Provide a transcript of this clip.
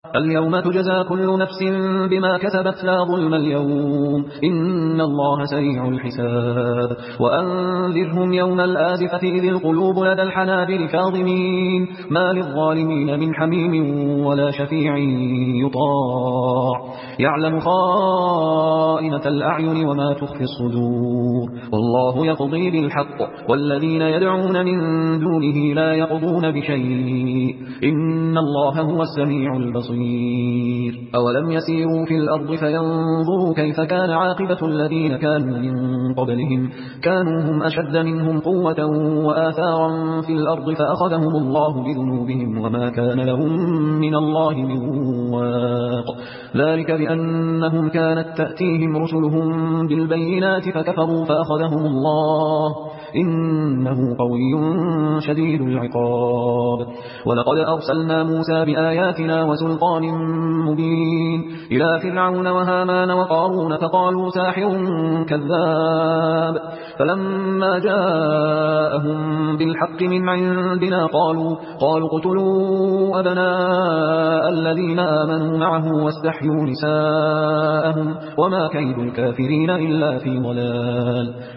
اليوم تجزى كل نفس بما كسبت لا ظلم اليوم إن الله سريع الحساب وأنذرهم يوم الآزفة إذ القلوب لدى الحناجر كاظمين ما للظالمين من حميم ولا شفيع يطاع يعلم خائنة الأعين وما تخفي الصدور والله يقضي بالحق والذين يدعون من دونه لا يقضون بشيء إن الله هو السميع البصير أولم يسيروا في الأرض فينظروا كيف كان عاقبة الذين كانوا من قبلهم كانوا هم أشد منهم قوة وآثارا في الأرض فأخذهم الله بذنوبهم وما كان لهم من الله من واق ذلك بأنهم كانت تأتيهم رسلهم بالبينات فكفروا فأخذهم الله إنه قوي شديد العقاب ولقد أرسلنا موسى بآياتنا وسلطان مبين إلى فرعون وهامان وقارون فقالوا ساحر كذاب فلما جاءهم بالحق من عندنا قالوا اقتلوا أبناء الذين آمنوا معه واستحيوا نساءهم وما كيد الكافرين إلا في ضلال